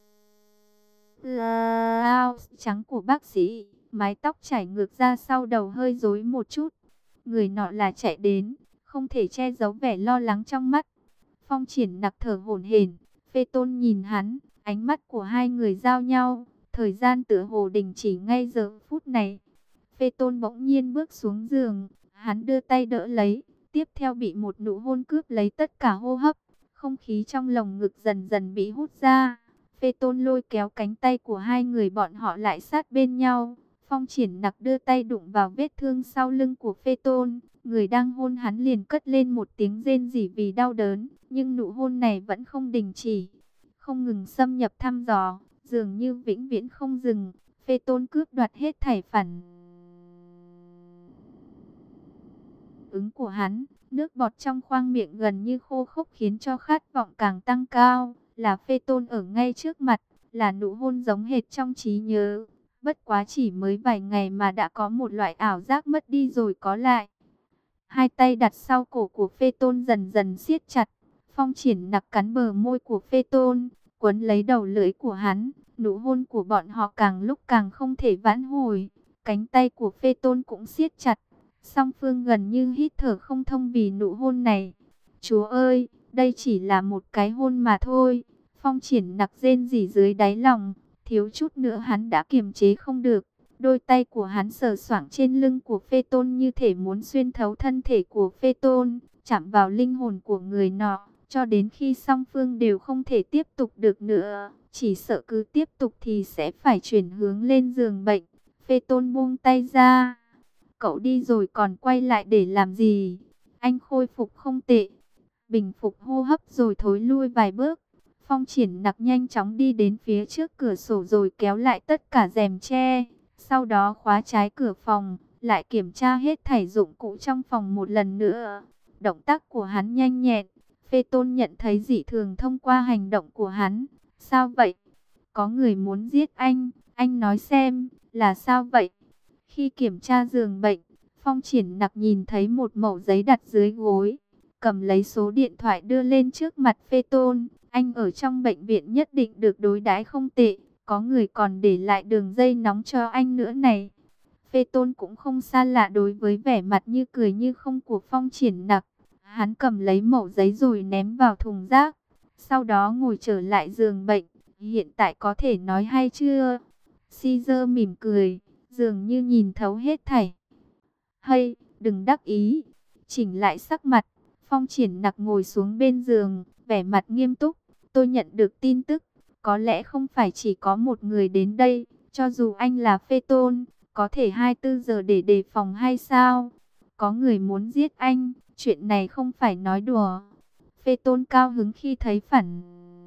lao trắng của bác sĩ, mái tóc chảy ngược ra sau đầu hơi rối một chút. Người nọ là chạy đến, không thể che giấu vẻ lo lắng trong mắt. Phong Triển Nặc thở hổn hển. Phê Tôn nhìn hắn, ánh mắt của hai người giao nhau. Thời gian tựa hồ đình chỉ ngay giờ phút này. Phê Tôn bỗng nhiên bước xuống giường, hắn đưa tay đỡ lấy, tiếp theo bị một nụ hôn cướp lấy tất cả hô hấp. Không khí trong lồng ngực dần dần bị hút ra. Phê Tôn lôi kéo cánh tay của hai người bọn họ lại sát bên nhau. Phong Triển Nặc đưa tay đụng vào vết thương sau lưng của Phê Tôn. Người đang hôn hắn liền cất lên một tiếng rên rỉ vì đau đớn. Nhưng nụ hôn này vẫn không đình chỉ, không ngừng xâm nhập thăm dò, dường như vĩnh viễn không dừng. Phê Tôn cướp đoạt hết thảy phản ứng của hắn. Nước bọt trong khoang miệng gần như khô khốc khiến cho khát vọng càng tăng cao. Là Phê Tôn ở ngay trước mặt, là nụ hôn giống hệt trong trí nhớ. Bất quá chỉ mới vài ngày mà đã có một loại ảo giác mất đi rồi có lại. Hai tay đặt sau cổ của Phê Tôn dần dần siết chặt. Phong Triển Nặc cắn bờ môi của Phê Tôn, quấn lấy đầu lưỡi của hắn. Nụ hôn của bọn họ càng lúc càng không thể vãn hồi. Cánh tay của Phê Tôn cũng siết chặt. Song phương gần như hít thở không thông vì nụ hôn này. Chúa ơi, đây chỉ là một cái hôn mà thôi. Phong Triển Nặc rên rỉ dưới đáy lòng. Thiếu chút nữa hắn đã kiềm chế không được. Đôi tay của hắn sờ soạng trên lưng của Phê Tôn như thể muốn xuyên thấu thân thể của Phê Tôn, chạm vào linh hồn của người nọ, cho đến khi song phương đều không thể tiếp tục được nữa. Chỉ sợ cứ tiếp tục thì sẽ phải chuyển hướng lên giường bệnh. Phê Tôn buông tay ra. Cậu đi rồi còn quay lại để làm gì? Anh khôi phục không tệ. Bình phục hô hấp rồi thối lui vài bước. Phong Triển Nặc nhanh chóng đi đến phía trước cửa sổ rồi kéo lại tất cả rèm che. Sau đó khóa trái cửa phòng, lại kiểm tra hết thảy dụng cụ trong phòng một lần nữa. Động tác của hắn nhanh nhẹn. Phê Tôn nhận thấy dị thường thông qua hành động của hắn. Sao vậy? Có người muốn giết anh nói xem, là sao vậy? Khi kiểm tra giường bệnh, Phong Triển Nặc nhìn thấy một mẩu giấy đặt dưới gối. Cầm lấy số điện thoại đưa lên trước mặt Phê Tôn. Anh ở trong bệnh viện nhất định được đối đãi không tệ. Có người còn để lại đường dây nóng cho anh nữa này. Phê Tôn cũng không xa lạ đối với vẻ mặt như cười như không của Phong Triển Nặc. Hắn cầm lấy mẩu giấy rồi ném vào thùng rác. Sau đó ngồi trở lại giường bệnh. Hiện tại có thể nói hay chưa? Caesar mỉm cười, dường như nhìn thấu hết thảy. Hay, đừng đắc ý. Chỉnh lại sắc mặt. Phong Triển Nặc ngồi xuống bên giường, vẻ mặt nghiêm túc. Tôi nhận được tin tức. Có lẽ không phải chỉ có một người đến đây. Cho dù anh là Phê Tôn, có thể 24 giờ để đề phòng hay sao? Có người muốn giết anh. Chuyện này không phải nói đùa. Phê Tôn cao hứng khi thấy phản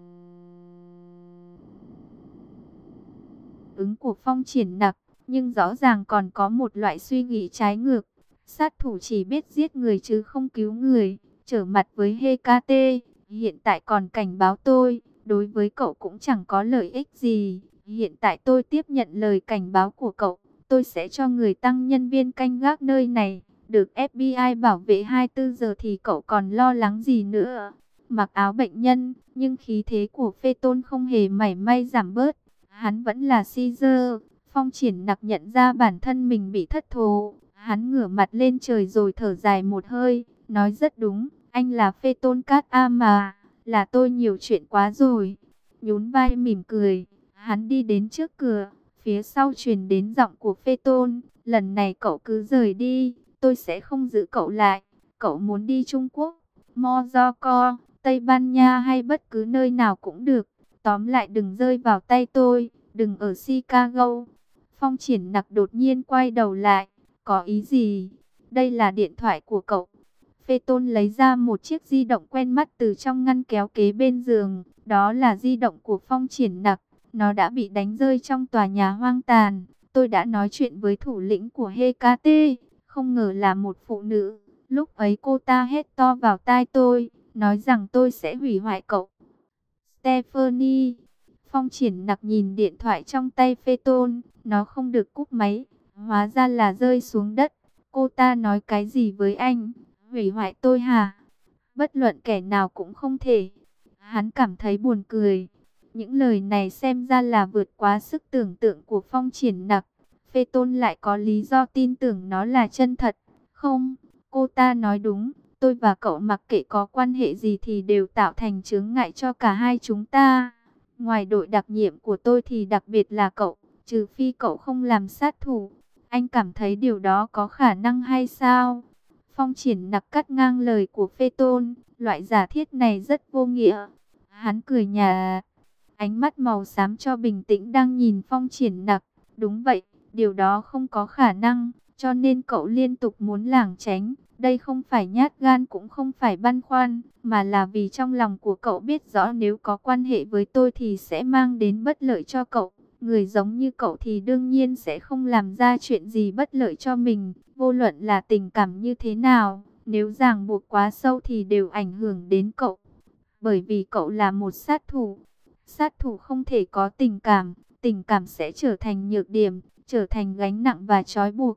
ứng của Phong Triển Nặc, nhưng rõ ràng còn có một loại suy nghĩ trái ngược. Sát thủ chỉ biết giết người chứ không cứu người. Trở mặt với Hecate, hiện tại còn cảnh báo tôi, đối với cậu cũng chẳng có lợi ích gì. Hiện tại tôi tiếp nhận lời cảnh báo của cậu, tôi sẽ cho người tăng nhân viên canh gác nơi này. Được FBI bảo vệ 24 giờ thì cậu còn lo lắng gì nữa. Mặc áo bệnh nhân, nhưng khí thế của Phê Tôn không hề mảy may giảm bớt. Hắn vẫn là Caesar. Phong Triển Nặc nhận ra bản thân mình bị thất thố. Hắn ngửa mặt lên trời rồi thở dài một hơi, nói rất đúng, anh là Phê Tôn Cát A mà, là tôi nhiều chuyện quá rồi. Nhún vai mỉm cười, hắn đi đến trước cửa, phía sau truyền đến giọng của Phê Tôn, lần này cậu cứ rời đi, tôi sẽ không giữ cậu lại. Cậu muốn đi Trung Quốc, Morocco, Tây Ban Nha hay bất cứ nơi nào cũng được. Tóm lại đừng rơi vào tay tôi, đừng ở Chicago. Phong Triển Nặc đột nhiên quay đầu lại, có ý gì? Đây là điện thoại của cậu. Phê Tôn lấy ra một chiếc di động quen mắt từ trong ngăn kéo kế bên giường. Đó là di động của Phong Triển Nặc. Nó đã bị đánh rơi trong tòa nhà hoang tàn. Tôi đã nói chuyện với thủ lĩnh của Hecate, không ngờ là một phụ nữ. Lúc ấy cô ta hét to vào tai tôi, nói rằng tôi sẽ hủy hoại cậu. Stephanie. Phong Triển Nặc nhìn điện thoại trong tay Phê Tôn, nó không được cúp máy, hóa ra là rơi xuống đất. Cô ta nói cái gì với anh? Hủy hoại tôi hả? Bất luận kẻ nào cũng không thể. Hắn cảm thấy buồn cười. Những lời này xem ra là vượt quá sức tưởng tượng của Phong Triển Nặc. Phê Tôn lại có lý do tin tưởng nó là chân thật. Không, cô ta nói đúng. Tôi và cậu mặc kệ có quan hệ gì thì đều tạo thành chướng ngại cho cả hai chúng ta. Ngoài đội đặc nhiệm của tôi thì đặc biệt là cậu, trừ phi cậu không làm sát thủ. Anh cảm thấy điều đó có khả năng hay sao? Phong Triển Nặc cắt ngang lời của Phê Tôn, loại giả thiết này rất vô nghĩa. Hắn cười nhạt, ánh mắt màu xám cho bình tĩnh đang nhìn Phong Triển Nặc. Đúng vậy, điều đó không có khả năng, cho nên cậu liên tục muốn lảng tránh. Đây không phải nhát gan cũng không phải băn khoăn, mà là vì trong lòng của cậu biết rõ nếu có quan hệ với tôi thì sẽ mang đến bất lợi cho cậu. Người giống như cậu thì đương nhiên sẽ không làm ra chuyện gì bất lợi cho mình, vô luận là tình cảm như thế nào. Nếu ràng buộc quá sâu thì đều ảnh hưởng đến cậu, bởi vì cậu là một sát thủ. Sát thủ không thể có tình cảm sẽ trở thành nhược điểm, trở thành gánh nặng và trói buộc.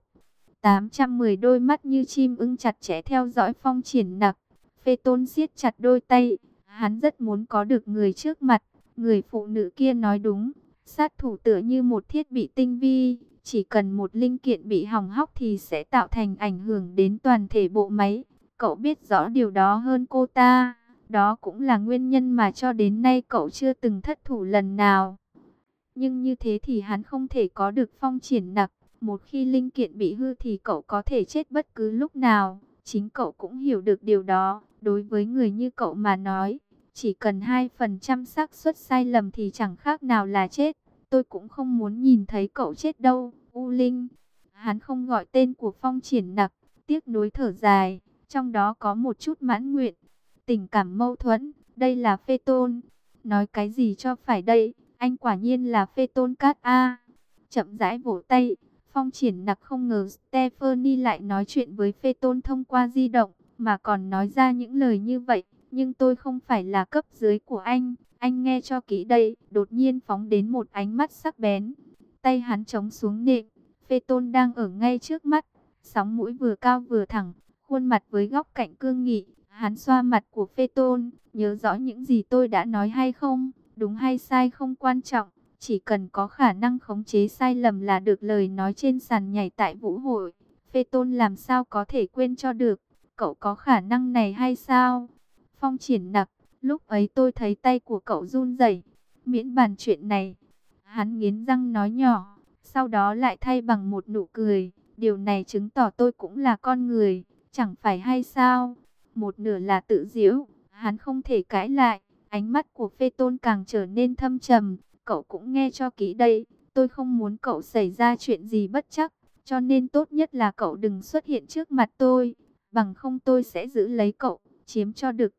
810 đôi mắt như chim ưng chặt chẽ theo dõi Phong Triển Nặc. Phê Tôn siết chặt đôi tay, hắn rất muốn có được người trước mặt. Người phụ nữ kia nói đúng, sát thủ tựa như một thiết bị tinh vi, chỉ cần một linh kiện bị hỏng hóc thì sẽ tạo thành ảnh hưởng đến toàn thể bộ máy. Cậu biết rõ điều đó hơn cô ta, đó cũng là nguyên nhân mà cho đến nay cậu chưa từng thất thủ lần nào. Nhưng như thế thì hắn không thể có được Phong Triển Nặc. Một khi linh kiện bị hư thì cậu có thể chết bất cứ lúc nào. Chính cậu cũng hiểu được điều đó. Đối với người như cậu mà nói, chỉ cần 2% xác suất sai lầm thì chẳng khác nào là chết. Tôi cũng không muốn nhìn thấy cậu chết đâu, U Linh. Hắn không gọi tên của Phong Triển Nặc, tiếc nuối thở dài, trong đó có một chút mãn nguyện. Tình cảm mâu thuẫn, đây là Phê Tôn. Nói cái gì cho phải đây, anh quả nhiên là Phê Tôn Cát A. Chậm rãi vỗ tay. Phong Triển Nặc không ngờ Stephanie lại nói chuyện với Phê Tôn thông qua di động, mà còn nói ra những lời như vậy. Nhưng tôi không phải là cấp dưới của anh nghe cho kỹ đây. Đột nhiên phóng đến một ánh mắt sắc bén. Tay hắn chống xuống nệm, Phê Tôn đang ở ngay trước mắt. Sóng mũi vừa cao vừa thẳng, khuôn mặt với góc cạnh cương nghị. Hắn xoa mặt của Phê Tôn, nhớ rõ những gì tôi đã nói hay không? Đúng hay sai không quan trọng. Chỉ cần có khả năng khống chế sai lầm là được. Lời nói trên sàn nhảy tại vũ hội, Phê Tôn làm sao có thể quên cho được. Cậu có khả năng này hay sao? Phong Triển Nặc, lúc ấy tôi thấy tay của cậu run rẩy. Miễn bàn chuyện này. Hắn nghiến răng nói nhỏ, sau đó lại thay bằng một nụ cười. Điều này chứng tỏ tôi cũng là con người, chẳng phải hay sao? Một nửa là tự giễu, hắn không thể cãi lại. Ánh mắt của Phê Tôn càng trở nên thâm trầm. Cậu cũng nghe cho kỹ đây, tôi không muốn cậu xảy ra chuyện gì bất trắc, cho nên tốt nhất là cậu đừng xuất hiện trước mặt tôi, bằng không tôi sẽ giữ lấy cậu, chiếm cho được cậu.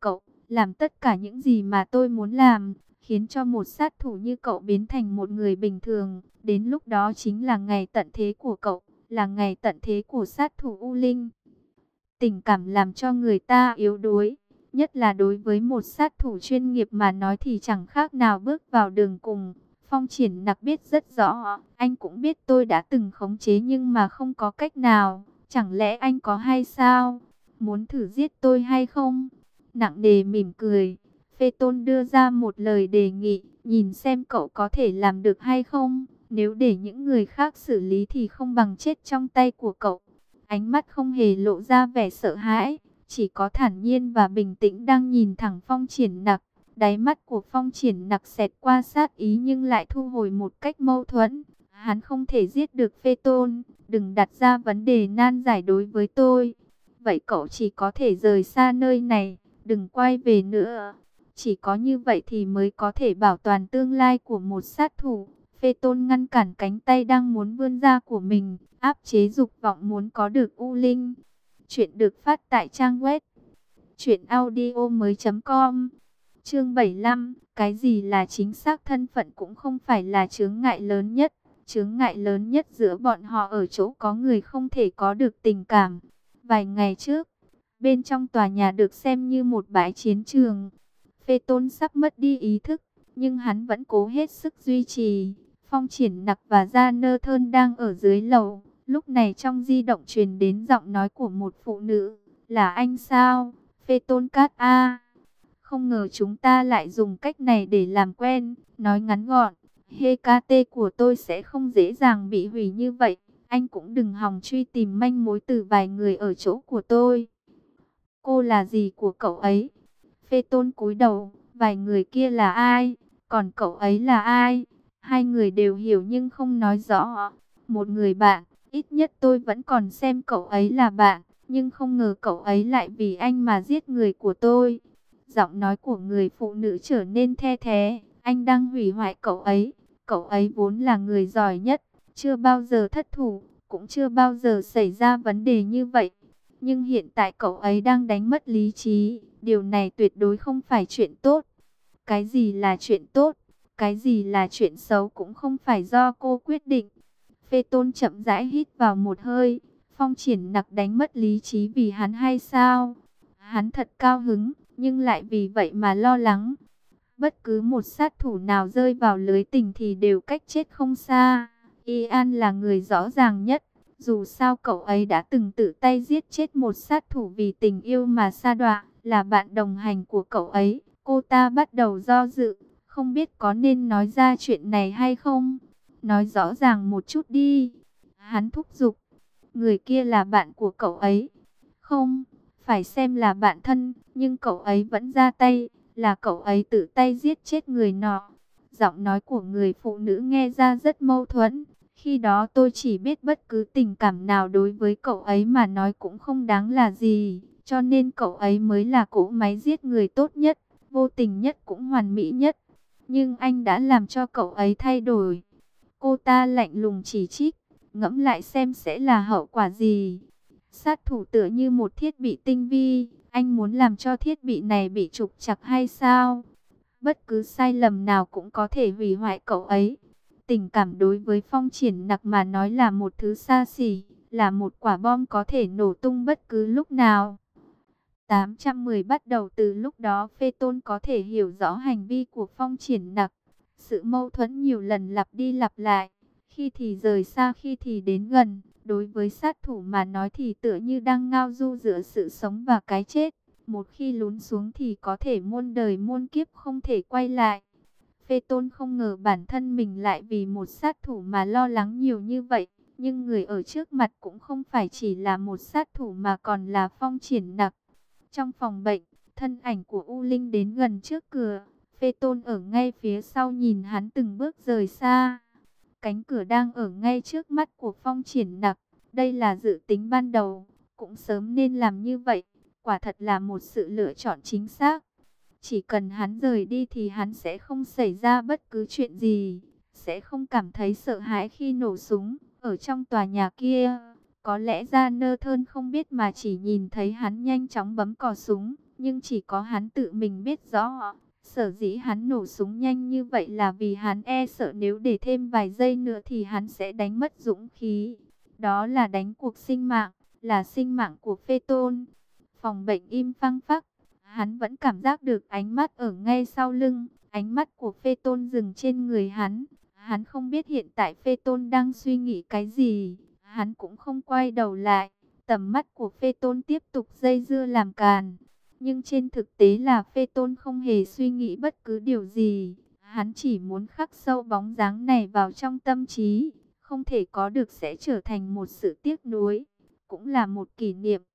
làm tất cả những gì mà tôi muốn làm, khiến cho một sát thủ như cậu biến thành một người bình thường. Đến lúc đó chính là ngày tận thế của cậu, là ngày tận thế của sát thủ U Linh. Tình cảm làm cho người ta yếu đuối, nhất là đối với một sát thủ chuyên nghiệp mà nói thì chẳng khác nào bước vào đường cùng. Phong Triển Nặc biết rất rõ, anh cũng biết tôi đã từng khống chế nhưng mà không có cách nào. Chẳng lẽ anh có hay sao? Muốn thử giết tôi hay không? Nặng nề mỉm cười, Phê Tôn đưa ra một lời đề nghị, nhìn xem cậu có thể làm được hay không. Nếu để những người khác xử lý thì không bằng chết trong tay của cậu. Ánh mắt không hề lộ ra vẻ sợ hãi, chỉ có thản nhiên và bình tĩnh đang nhìn thẳng Phong Triển Nặc. Đáy mắt của Phong Triển Nặc xẹt qua sát ý nhưng lại thu hồi một cách mâu thuẫn. Hắn không thể giết được Phê Tôn, đừng đặt ra vấn đề nan giải đối với tôi. Vậy cậu chỉ có thể rời xa nơi này, đừng quay về nữa. Chỉ có như vậy thì mới có thể bảo toàn tương lai của một sát thủ. Phê Tôn ngăn cản cánh tay đang muốn vươn ra của mình, áp chế dục vọng muốn có được U Linh. Chuyện được phát tại trang web truyệnaudiomoi.com. Chương 75, cái gì là chính xác thân phận cũng không phải là chướng ngại lớn nhất. Chướng ngại lớn nhất giữa bọn họ ở chỗ có người không thể có được tình cảm. Vài ngày trước, bên trong tòa nhà được xem như một bãi chiến trường. Phê Tôn sắp mất đi ý thức, nhưng hắn vẫn cố hết sức duy trì. Phong Triển Nặc và Gia Nơ Thơn đang ở dưới lầu. Lúc này trong di động truyền đến giọng nói của một phụ nữ. Là anh sao? Phê Tôn Cát A. Không ngờ chúng ta lại dùng cách này để làm quen. Nói ngắn gọn, HKT của tôi sẽ không dễ dàng bị hủy như vậy. Anh cũng đừng hòng truy tìm manh mối từ vài người ở chỗ của tôi. Cô là gì của cậu ấy? Phê Tôn cúi đầu, vài người kia là ai? Còn cậu ấy là ai? Hai người đều hiểu nhưng không nói rõ. Một người bạn, ít nhất tôi vẫn còn xem cậu ấy là bạn, nhưng không ngờ cậu ấy lại vì anh mà giết người của tôi. Giọng nói của người phụ nữ trở nên the thé, anh đang hủy hoại cậu ấy vốn là người giỏi nhất, chưa bao giờ thất thủ, cũng chưa bao giờ xảy ra vấn đề như vậy. Nhưng hiện tại cậu ấy đang đánh mất lý trí, điều này tuyệt đối không phải chuyện tốt. Cái gì là chuyện tốt? Cái gì là chuyện xấu cũng không phải do cô quyết định. Phê Tôn chậm rãi hít vào một hơi. Phong Triển Nặc đánh mất lý trí vì hắn hay sao? Hắn thật cao hứng, nhưng lại vì vậy mà lo lắng. Bất cứ một sát thủ nào rơi vào lưới tình thì đều cách chết không xa. Ian là người rõ ràng nhất. Dù sao cậu ấy đã từng tự tay giết chết một sát thủ vì tình yêu mà sa đọa, là bạn đồng hành của cậu ấy. Cô ta bắt đầu do dự, không biết có nên nói ra chuyện này hay không. Nói rõ ràng một chút đi. Hắn thúc giục. Người kia là bạn của cậu ấy. Không, phải xem là bạn thân, nhưng cậu ấy vẫn ra tay. Là cậu ấy tự tay giết chết người nọ. Giọng nói của người phụ nữ nghe ra rất mâu thuẫn. Khi đó tôi chỉ biết bất cứ tình cảm nào đối với cậu ấy mà nói cũng không đáng là gì. Cho nên cậu ấy mới là cỗ máy giết người tốt nhất, vô tình nhất cũng hoàn mỹ nhất. Nhưng anh đã làm cho cậu ấy thay đổi. Cô ta lạnh lùng chỉ trích, ngẫm lại xem sẽ là hậu quả gì. Sát thủ tựa như một thiết bị tinh vi, anh muốn làm cho thiết bị này bị trục trặc hay sao? Bất cứ sai lầm nào cũng có thể hủy hoại cậu ấy. Tình cảm đối với Phong Triển Nặc mà nói là một thứ xa xỉ, là một quả bom có thể nổ tung bất cứ lúc nào. 810 bắt đầu từ lúc đó Phê Tôn có thể hiểu rõ hành vi của Phong Triển Nặc. Sự mâu thuẫn nhiều lần lặp đi lặp lại, khi thì rời xa khi thì đến gần. Đối với sát thủ mà nói thì tựa như đang ngao du giữa sự sống và cái chết. Một khi lún xuống thì có thể muôn đời muôn kiếp không thể quay lại. Phê Tôn không ngờ bản thân mình lại vì một sát thủ mà lo lắng nhiều như vậy. Nhưng người ở trước mặt cũng không phải chỉ là một sát thủ mà còn là Phong Triển Nặc. Trong phòng bệnh, thân ảnh của U Linh đến gần trước cửa. Phê Tôn ở ngay phía sau nhìn hắn từng bước rời xa. Cánh cửa đang ở ngay trước mắt của Phong Triển Nặc. Đây là dự tính ban đầu, cũng sớm nên làm như vậy. Quả thật là một sự lựa chọn chính xác. Chỉ cần hắn rời đi thì hắn sẽ không xảy ra bất cứ chuyện gì. Sẽ không cảm thấy sợ hãi khi nổ súng ở trong tòa nhà kia. Có lẽ Gia Nơ Thơn không biết mà chỉ nhìn thấy hắn nhanh chóng bấm cò súng. Nhưng chỉ có hắn tự mình biết rõ, sở dĩ hắn nổ súng nhanh như vậy là vì hắn e sợ nếu để thêm vài giây nữa thì hắn sẽ đánh mất dũng khí. Đó là đánh cuộc sinh mạng, là sinh mạng của Phê Tôn. Phòng bệnh im phăng phắc, hắn vẫn cảm giác được ánh mắt ở ngay sau lưng, ánh mắt của Phê Tôn dừng trên người hắn. Hắn không biết hiện tại Phê Tôn đang suy nghĩ cái gì, hắn cũng không quay đầu lại. Tầm mắt của Phê Tôn tiếp tục dây dưa làm càn. Nhưng trên thực tế là Phê Tôn không hề suy nghĩ bất cứ điều gì. Hắn chỉ muốn khắc sâu bóng dáng này vào trong tâm trí. Không thể có được sẽ trở thành một sự tiếc nuối, cũng là một kỷ niệm.